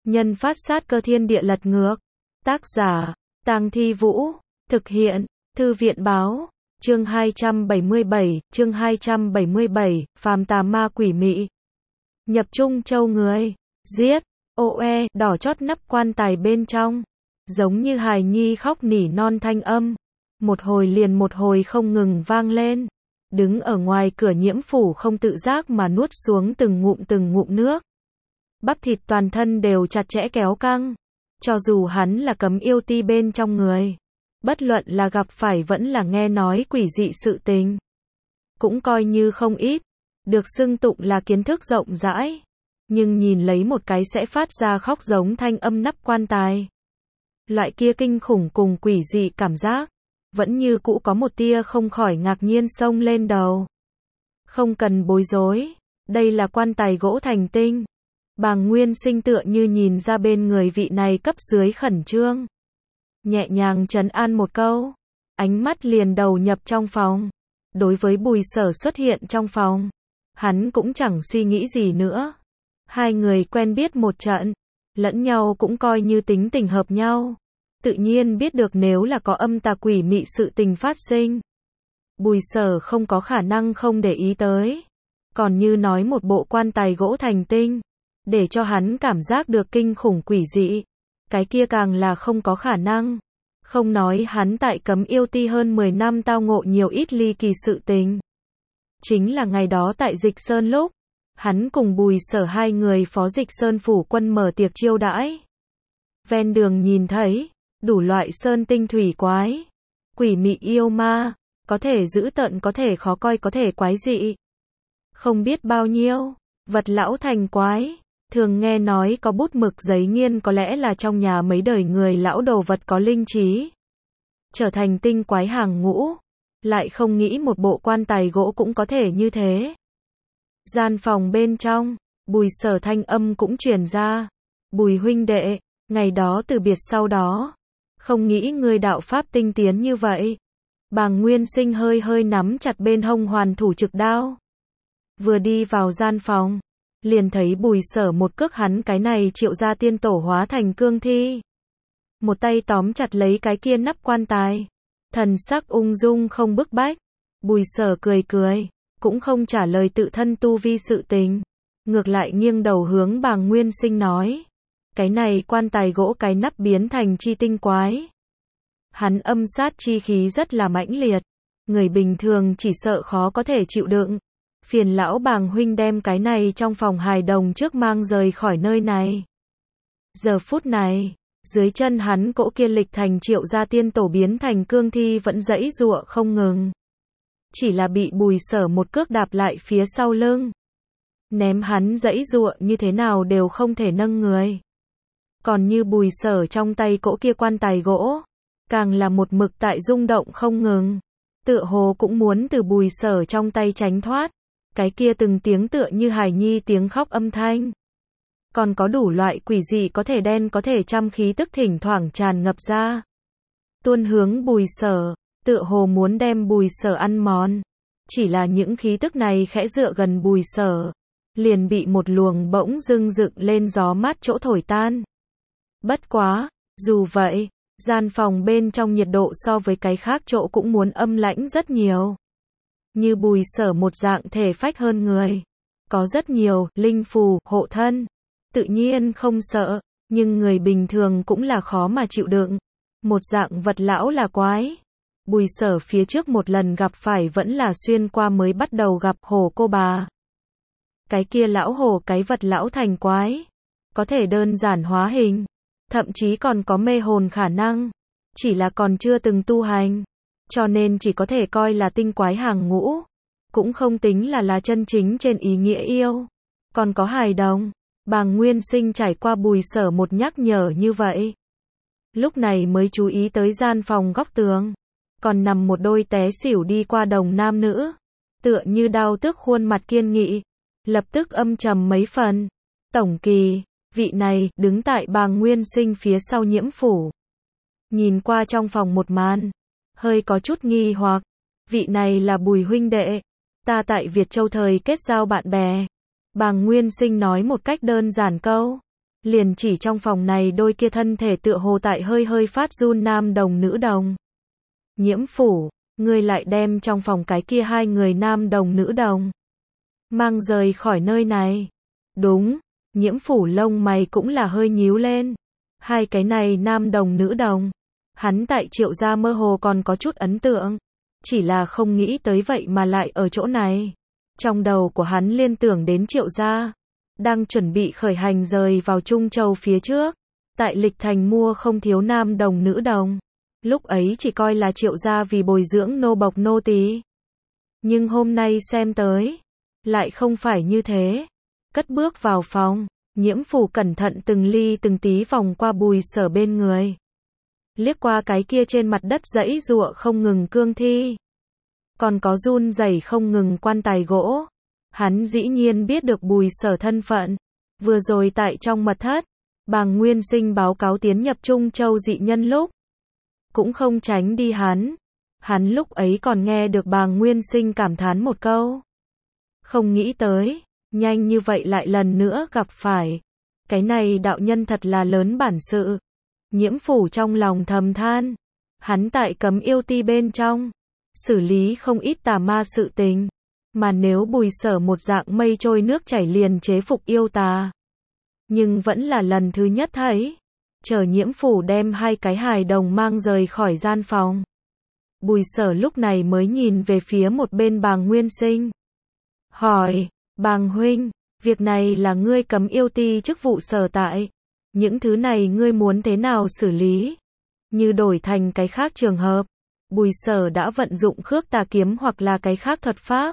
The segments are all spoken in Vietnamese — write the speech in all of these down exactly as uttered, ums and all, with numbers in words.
Nhân phát sát cơ thiên địa lật ngược. Tác giả, Tang Thi Vũ. Thực hiện, Thư viện báo. Chương hai trăm bảy mươi bảy, chương hai trăm bảy mươi bảy, phàm tà ma quỷ mị. Nhập Trung Châu người. Giết. Oe, đỏ chót nắp quan tài bên trong. Giống như hài nhi khóc nỉ non thanh âm. Một hồi liền một hồi không ngừng vang lên. Đứng ở ngoài cửa Nhiễm Phủ không tự giác mà nuốt xuống từng ngụm từng ngụm nước. Bắp thịt toàn thân đều chặt chẽ kéo căng. Cho dù hắn là cấm yêu ti bên trong người. Bất luận là gặp phải vẫn là nghe nói quỷ dị sự tình. Cũng coi như không ít. Được xưng tụng là kiến thức rộng rãi. Nhưng nhìn lấy một cái sẽ phát ra khóc giống thanh âm nắp quan tài. Loại kia kinh khủng cùng quỷ dị cảm giác. Vẫn như cũ có một tia không khỏi ngạc nhiên xông lên đầu. Không cần bối rối. Đây là quan tài gỗ thành tinh. Bàng Nguyên Sinh tựa như nhìn ra bên người vị này cấp dưới khẩn trương. Nhẹ nhàng trấn an một câu. Ánh mắt liền đầu nhập trong phòng. Đối với Bùi Sở xuất hiện trong phòng. Hắn cũng chẳng suy nghĩ gì nữa. Hai người quen biết một trận. Lẫn nhau cũng coi như tính tình hợp nhau. Tự nhiên biết được nếu là có âm tà quỷ mị sự tình phát sinh. Bùi Sở không có khả năng không để ý tới. Còn như nói một bộ quan tài gỗ thành tinh. Để cho hắn cảm giác được kinh khủng quỷ dị. Cái kia càng là không có khả năng. Không nói hắn tại cấm yêu ti hơn mười năm tao ngộ nhiều ít ly kỳ sự tình. Chính là ngày đó tại Dịch Sơn lúc. Hắn cùng Bùi Sở hai người phó Dịch Sơn phủ quân mở tiệc chiêu đãi. Ven đường nhìn thấy. Đủ loại sơn tinh thủy quái. Quỷ mị yêu ma. Có thể dữ tợn có thể khó coi có thể quái dị. Không biết bao nhiêu. Vật lão thành quái. Thường nghe nói có bút mực giấy nghiên có lẽ là trong nhà mấy đời người lão đồ vật có linh trí. Trở thành tinh quái hàng ngũ. Lại không nghĩ một bộ quan tài gỗ cũng có thể như thế. Gian phòng bên trong. Bùi Sở thanh âm cũng truyền ra. Bùi huynh đệ. Ngày đó từ biệt sau đó. Không nghĩ người đạo pháp tinh tiến như vậy. Bàng Nguyên Sinh hơi hơi nắm chặt bên hông hoàn thủ trực đao. Vừa đi vào gian phòng. Liền thấy Bùi Sở một cước hắn cái này Triệu gia tiên tổ hóa thành cương thi. Một tay tóm chặt lấy cái kia nắp quan tài. Thần sắc ung dung không bức bách. Bùi Sở cười cười. Cũng không trả lời tự thân tu vi sự tình. Ngược lại nghiêng đầu hướng Bàng Nguyên Sinh nói. Cái này quan tài gỗ cái nắp biến thành chi tinh quái. Hắn âm sát chi khí rất là mãnh liệt. Người bình thường chỉ sợ khó có thể chịu đựng. Phiền lão Bàng huynh đem cái này trong phòng hài đồng trước mang rời khỏi nơi này. Giờ phút này, dưới chân hắn cỗ kia lịch thành Triệu gia tiên tổ biến thành cương thi vẫn giãy giụa không ngừng. Chỉ là bị Bùi Sở một cước đạp lại phía sau lưng. Ném hắn giãy giụa như thế nào đều không thể nâng người. Còn như Bùi Sở trong tay cỗ kia quan tài gỗ. Càng là một mực tại rung động không ngừng. Tựa hồ cũng muốn từ Bùi Sở trong tay tránh thoát. Cái kia từng tiếng tựa như hài nhi tiếng khóc âm thanh. Còn có đủ loại quỷ dị có thể đen có thể trăm khí tức thỉnh thoảng tràn ngập ra. Tuôn hướng Bùi Sở, tựa hồ muốn đem Bùi Sở ăn mòn. Chỉ là những khí tức này khẽ dựa gần Bùi Sở. Liền bị một luồng bỗng dưng dựng lên gió mát chỗ thổi tan. Bất quá, dù vậy, gian phòng bên trong nhiệt độ so với cái khác chỗ cũng muốn âm lãnh rất nhiều. Như Bùi Sở một dạng thể phách hơn người. Có rất nhiều, linh phù, hộ thân. Tự nhiên không sợ, nhưng người bình thường cũng là khó mà chịu đựng. Một dạng vật lão là quái. Bùi Sở phía trước một lần gặp phải vẫn là xuyên qua mới bắt đầu gặp hổ cô bà. Cái kia lão hổ cái vật lão thành quái. Có thể đơn giản hóa hình. Thậm chí còn có mê hồn khả năng. Chỉ là còn chưa từng tu hành. Cho nên chỉ có thể coi là tinh quái hàng ngũ. Cũng không tính là là chân chính trên ý nghĩa yêu. Còn có hài đồng. Bàng Nguyên Sinh trải qua Bùi Sở một nhắc nhở như vậy. Lúc này mới chú ý tới gian phòng góc tường. Còn nằm một đôi té xỉu đi qua đồng nam nữ. Tựa như đao tước khuôn mặt kiên nghị. Lập tức âm trầm mấy phần. Tổng kỳ, vị này, đứng tại Bàng Nguyên Sinh phía sau Nhiễm Phủ. Nhìn qua trong phòng một màn. Hơi có chút nghi hoặc. Vị này là Bùi huynh đệ. Ta tại Việt Châu thời kết giao bạn bè. Bàng Nguyên Sinh nói một cách đơn giản câu. Liền chỉ trong phòng này đôi kia thân thể tựa hồ tại hơi hơi phát run nam đồng nữ đồng. Nhiễm Phủ, ngươi lại đem trong phòng cái kia hai người nam đồng nữ đồng mang rời khỏi nơi này. Đúng, Nhiễm Phủ lông mày cũng là hơi nhíu lên. Hai cái này nam đồng nữ đồng, hắn tại Triệu gia mơ hồ còn có chút ấn tượng, chỉ là không nghĩ tới vậy mà lại ở chỗ này. Trong đầu của hắn liên tưởng đến Triệu gia đang chuẩn bị khởi hành rời vào Trung Châu phía trước, tại Lịch Thành mua không thiếu nam đồng nữ đồng. Lúc ấy chỉ coi là Triệu gia vì bồi dưỡng nô bộc nô tỳ. Nhưng hôm nay xem tới, lại không phải như thế. Cất bước vào phòng, Nhiễm Phủ cẩn thận từng ly từng tí vòng qua Bùi Sở bên người. Liếc qua cái kia trên mặt đất giãy giụa không ngừng cương thi. Còn có run rẩy không ngừng quan tài gỗ. Hắn dĩ nhiên biết được Bùi Sở thân phận. Vừa rồi tại trong mật thất, Bàng Nguyên Sinh báo cáo tiến nhập Trung Châu dị nhân lúc. Cũng không tránh đi hắn. Hắn lúc ấy còn nghe được Bàng Nguyên Sinh cảm thán một câu. Không nghĩ tới, nhanh như vậy lại lần nữa gặp phải. Cái này đạo nhân thật là lớn bản sự. Nhiễm Phủ trong lòng thầm than. Hắn tại Cấm Yêu Ti bên trong, xử lý không ít tà ma sự tình. Mà nếu Bùi Sở một dạng mây trôi nước chảy liền chế phục yêu tà. Nhưng vẫn là lần thứ nhất thấy. Chờ Nhiễm Phủ đem hai cái hài đồng mang rời khỏi gian phòng. Bùi Sở lúc này mới nhìn về phía một bên Bàng Nguyên Sinh. Hỏi, Bàng huynh, việc này là ngươi Cấm Yêu Ti chức vụ sở tại. Những thứ này ngươi muốn thế nào xử lý? Như đổi thành cái khác trường hợp, Bùi Sở đã vận dụng khước tà kiếm hoặc là cái khác thuật pháp.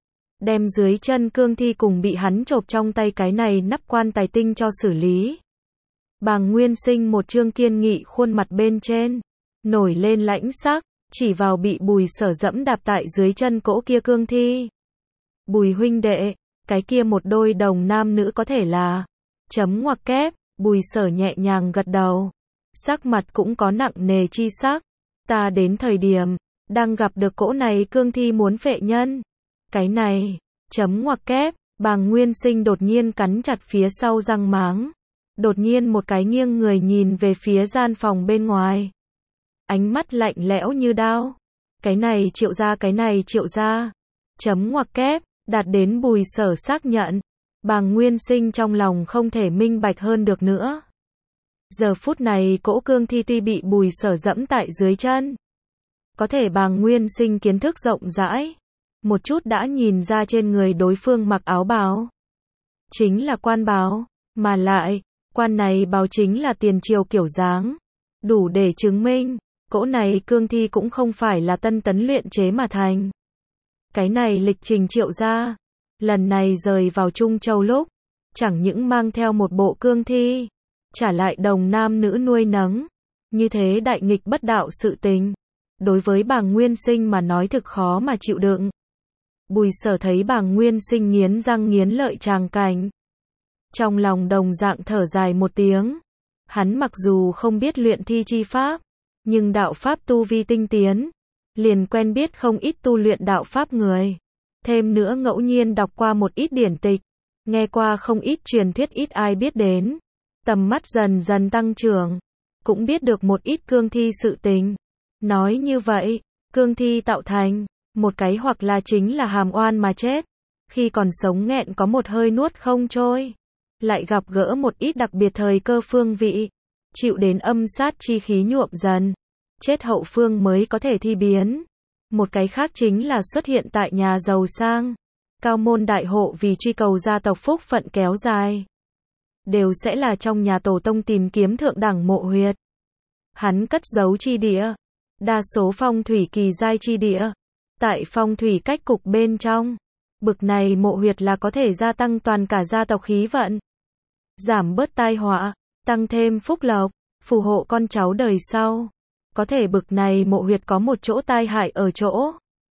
Đem dưới chân cương thi cùng bị hắn chộp trong tay cái này nắp quan tài tinh cho xử lý. Bàng Nguyên Sinh một trương kiên nghị khuôn mặt bên trên, nổi lên lãnh sắc, chỉ vào bị Bùi Sở dẫm đạp tại dưới chân cỗ kia cương thi. Bùi huynh đệ, cái kia một đôi đồng nam nữ có thể là chấm ngoặc kép. Bùi Sở nhẹ nhàng gật đầu, sắc mặt cũng có nặng nề chi sắc. Ta đến thời điểm đang gặp được cỗ này cương thi muốn phệ nhân. Cái này, chấm ngoặc kép. Bàng Nguyên Sinh đột nhiên cắn chặt phía sau răng máng. Đột nhiên một cái nghiêng người nhìn về phía gian phòng bên ngoài. Ánh mắt lạnh lẽo như đao. Cái này Triệu gia, cái này Triệu gia. Chấm ngoặc kép, đạt đến Bùi Sở xác nhận. Bàng Nguyên Sinh trong lòng không thể minh bạch hơn được nữa. Giờ phút này cỗ cương thi tuy bị Bùi Sở dẫm tại dưới chân. Có thể Bàng Nguyên Sinh kiến thức rộng rãi. Một chút đã nhìn ra trên người đối phương mặc áo bào. Chính là quan bào. Mà lại, quan này bào chính là tiền triều kiểu dáng. Đủ để chứng minh, cỗ này cương thi cũng không phải là tân tấn luyện chế mà thành. Cái này lịch trình Triệu gia. Lần này rời vào Trung Châu lúc, chẳng những mang theo một bộ cương thi, trả lại đồng nam nữ nuôi nấng. Như thế đại nghịch bất đạo sự tình. Đối với Bàng Nguyên Sinh mà nói thực khó mà chịu đựng. Bùi Sở thấy Bàng Nguyên Sinh nghiến răng nghiến lợi tràng cảnh. Trong lòng đồng dạng thở dài một tiếng. Hắn mặc dù không biết luyện thi chi pháp, nhưng đạo pháp tu vi tinh tiến. Liền quen biết không ít tu luyện đạo pháp người. Thêm nữa ngẫu nhiên đọc qua một ít điển tịch, nghe qua không ít truyền thuyết ít ai biết đến. Tầm mắt dần dần tăng trưởng, cũng biết được một ít cương thi sự tình. Nói như vậy, cương thi tạo thành, một cái hoặc là chính là hàm oan mà chết. Khi còn sống nghẹn có một hơi nuốt không trôi. Lại gặp gỡ một ít đặc biệt thời cơ phương vị. Chịu đến âm sát chi khí nhuộm dần. Chết hậu phương mới có thể thi biến. Một cái khác chính là xuất hiện tại nhà giàu sang. Cao môn đại hộ vì truy cầu gia tộc phúc phận kéo dài. Đều sẽ là trong nhà tổ tông tìm kiếm thượng đẳng mộ huyệt. Hắn cất giấu chi địa. Đa số phong thủy kỳ giai chi địa. Tại phong thủy cách cục bên trong. Bực này mộ huyệt là có thể gia tăng toàn cả gia tộc khí vận. Giảm bớt tai họa. Tăng thêm phúc lộc. Phù hộ con cháu đời sau. Có thể bực này mộ huyệt có một chỗ tai hại ở chỗ.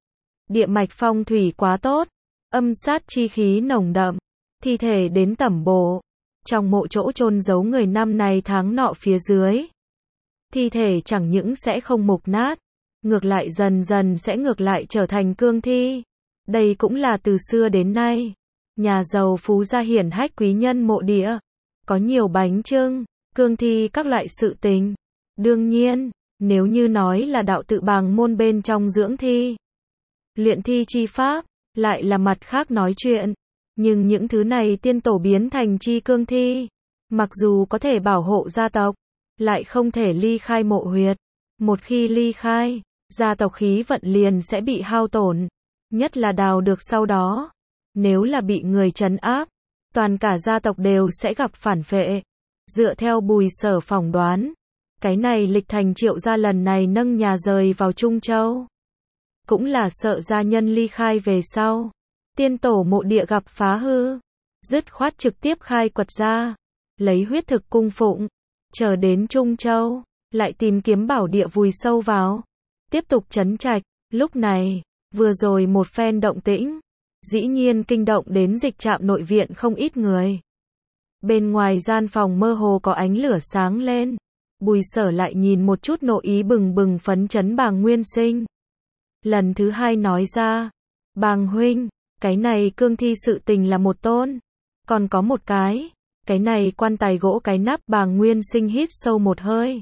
Địa mạch phong thủy quá tốt. Âm sát chi khí nồng đậm. Thi thể đến tẩm bổ. Trong mộ chỗ chôn giấu người năm này tháng nọ phía dưới. Thi thể chẳng những sẽ không mục nát. Ngược lại dần dần sẽ ngược lại trở thành cương thi. Đây cũng là từ xưa đến nay. Nhà giàu phú gia hiển hách quý nhân mộ địa. có nhiều bánh chưng, cương thi các loại sự tình. Đương nhiên, nếu như nói là đạo tự bàng môn bên trong dưỡng thi, luyện thi chi pháp, lại là mặt khác nói chuyện. Nhưng những thứ này tiên tổ biến thành chi cương thi, mặc dù có thể bảo hộ gia tộc, lại không thể ly khai mộ huyệt. Một khi ly khai, gia tộc khí vận liền sẽ bị hao tổn, nhất là đào được sau đó. Nếu là bị người trấn áp, toàn cả gia tộc đều sẽ gặp phản vệ. Dựa theo Bùi Sở phỏng đoán, cái này Lịch Thành Triệu gia lần này nâng nhà rời vào Trung Châu, cũng là sợ gia nhân ly khai về sau, tiên tổ mộ địa gặp phá hư, dứt khoát trực tiếp khai quật ra, lấy huyết thực cung phụng, chờ đến Trung Châu, lại tìm kiếm bảo địa vùi sâu vào, tiếp tục trấn trạch. Lúc này, vừa rồi một phen động tĩnh, dĩ nhiên kinh động đến Dịch Trạm nội viện không ít người. Bên ngoài gian phòng mơ hồ có ánh lửa sáng lên, Bùi Sở lại nhìn một chút nội ý bừng bừng phấn chấn Bàng Nguyên Sinh. Lần thứ hai nói ra, Bàng huynh, cái này cương thi sự tình là một tôn, còn có một cái, cái này quan tài gỗ cái nắp. Bàng Nguyên Sinh hít sâu một hơi,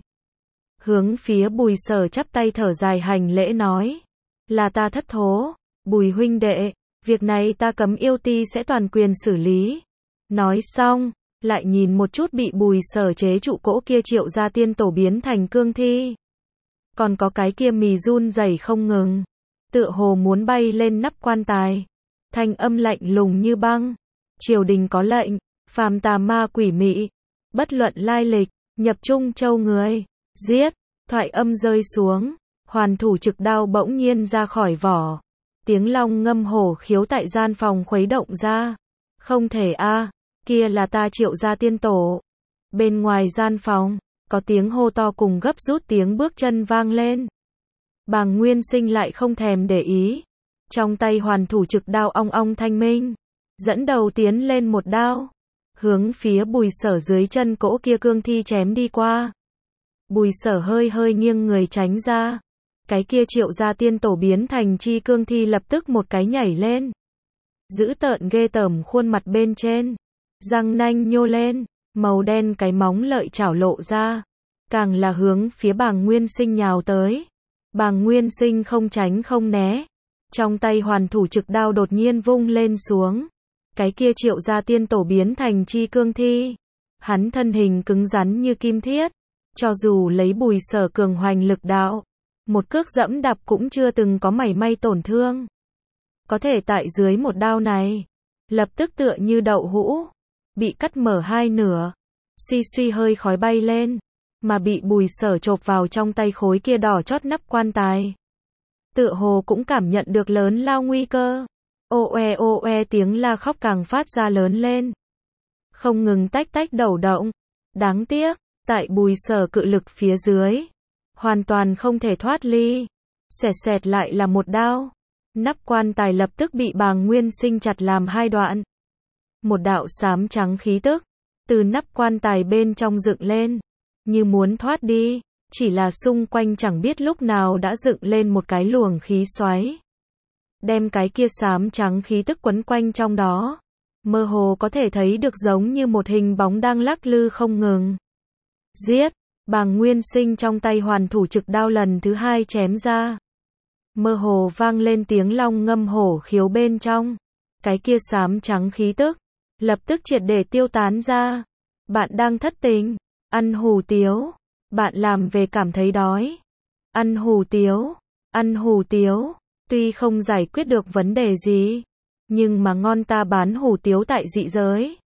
hướng phía Bùi Sở chắp tay thở dài hành lễ nói, là ta thất thố, Bùi huynh đệ, việc này ta Cấm Yêu Ti sẽ toàn quyền xử lý. Nói xong, lại nhìn một chút bị Bùi Sở chế trụ cỗ kia Triệu gia tiên tổ biến thành cương thi, còn có cái kia mì run rẩy không ngừng, tựa hồ muốn bay lên nắp quan tài. Thanh âm lạnh lùng như băng, triều đình có lệnh, phàm tà ma quỷ mị, bất luận lai lịch, nhập Trung Châu người, giết. Thoại âm rơi xuống, hoàn thủ trực đao bỗng nhiên ra khỏi vỏ, tiếng long ngâm hổ khiếu tại gian phòng khuấy động ra. Không thể a, kia là ta Triệu gia tiên tổ. Bên ngoài gian phòng, có tiếng hô to cùng gấp rút tiếng bước chân vang lên. Bàng Nguyên Sinh lại không thèm để ý, trong tay hoàn thủ trực đao ong ong thanh minh, dẫn đầu tiến lên một đao, hướng phía Bùi Sở dưới chân cỗ kia cương thi chém đi qua. Bùi Sở hơi hơi nghiêng người tránh ra, cái kia Triệu gia tiên tổ biến thành chi cương thi lập tức một cái nhảy lên, dữ tợn ghê tởm khuôn mặt bên trên, răng nanh nhô lên, màu đen cái móng lợi chảo lộ ra, càng là hướng phía Bàng Nguyên Sinh nhào tới. Bàng Nguyên Sinh không tránh không né, trong tay hoàn thủ trực đao đột nhiên vung lên xuống, cái kia Triệu gia tiên tổ biến thành chi cương thi, hắn thân hình cứng rắn như kim thiết, cho dù lấy Bùi Sở cường hoành lực đạo, một cước dẫm đạp cũng chưa từng có mảy may tổn thương. Có thể tại dưới một đao này, lập tức tựa như đậu hũ, bị cắt mở hai nửa, suy suy hơi khói bay lên, mà bị Bùi Sở chộp vào trong tay khối kia đỏ chót nắp quan tài. Tựa hồ cũng cảm nhận được lớn lao nguy cơ. Ô oe ô oe tiếng la khóc càng phát ra lớn lên, không ngừng tách tách đầu động. Đáng tiếc, tại Bùi Sở cự lực phía dưới, hoàn toàn không thể thoát ly. Xẹt xẹt lại là một đao. Nắp quan tài lập tức bị Bàng Nguyên Sinh chặt làm hai đoạn. Một đạo xám trắng khí tức từ nắp quan tài bên trong dựng lên, như muốn thoát đi, chỉ là xung quanh chẳng biết lúc nào đã dựng lên một cái luồng khí xoáy, đem cái kia xám trắng khí tức quấn quanh trong đó, mơ hồ có thể thấy được giống như một hình bóng đang lắc lư không ngừng. Giết! Bàng Nguyên Sinh trong tay hoàn thủ trực đao lần thứ hai chém ra, mơ hồ vang lên tiếng long ngâm hổ khiếu bên trong, cái kia xám trắng khí tức lập tức triệt để tiêu tán ra. Bạn đang thất tình, ăn hủ tiếu, bạn làm về cảm thấy đói, ăn hủ tiếu, ăn hủ tiếu, tuy không giải quyết được vấn đề gì, nhưng mà ngon, ta bán hủ tiếu tại dị giới.